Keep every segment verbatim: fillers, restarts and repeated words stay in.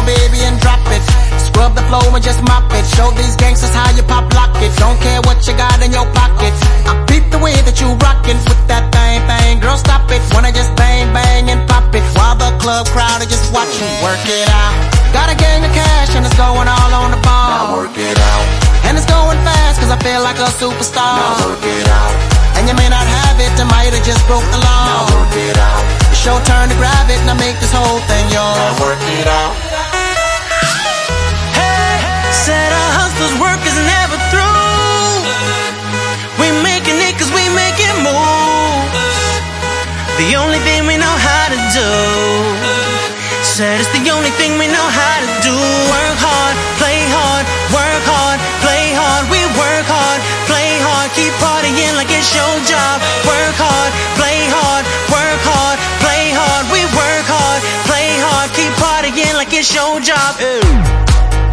baby, and drop it. Scrub the floor and just mop it. Show these gangsters how you pop lock it. Don't care what you got in your pocket. I peep the way that you rockin' with that thing, thing. Girl, stop it. Wanna just bang, bang and pop it while the club crowd are just watching. Work it out. Got a gang of cash and it's going all on the ball. Now work it out. And it's going fast cause I feel like a superstar. Now work it out. And you may not have it, I might have just broke the law. Now work it out. It's your turn to grab it and I make this whole thing yours. Now work it out. Hey, said our hustlers' work is never through. We making it cause we making moves. The only thing we know how to do. Said it's the only thing we know how to do. Work hard, play hard, work hard, play hard. We work hard, play hard, keep partying like it's your job. Work hard, play hard, work hard, play hard. We work hard, play hard, keep partying like it's your job. Ew.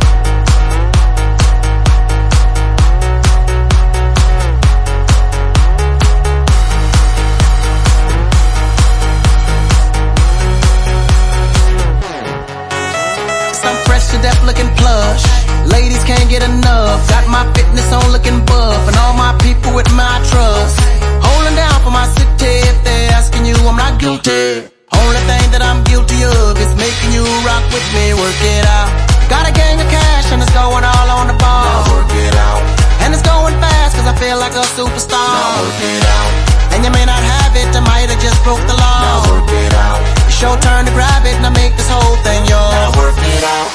To death looking plush, ladies can't get enough. Got my fitness on looking buff, and all my people with my trust. Holding down for my city. If they're asking you, I'm not guilty. Only thing that I'm guilty of is making you rock with me. Work it out. Got a gang of cash and it's going all on the ball. Now work it out. And it's going fast cause I feel like a superstar. Now work it out. And you may not have it, I might have just broke the law. Now work it out. It's your turn to grab it and I make this whole thing yours. Now work it out.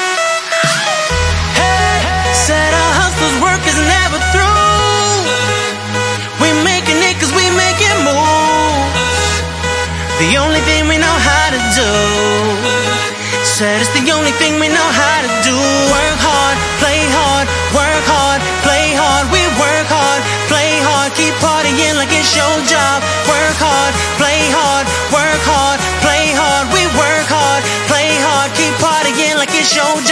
Said our hustlers' work is never through. We making it cause we making moves. The only thing we know how to do. Said it's the only thing we know how to do. Work hard, play hard, work hard, play hard. We work hard, play hard, keep partying like it's your job. Work hard, play hard, work hard, play hard. We work hard, play hard, keep partying like it's your job.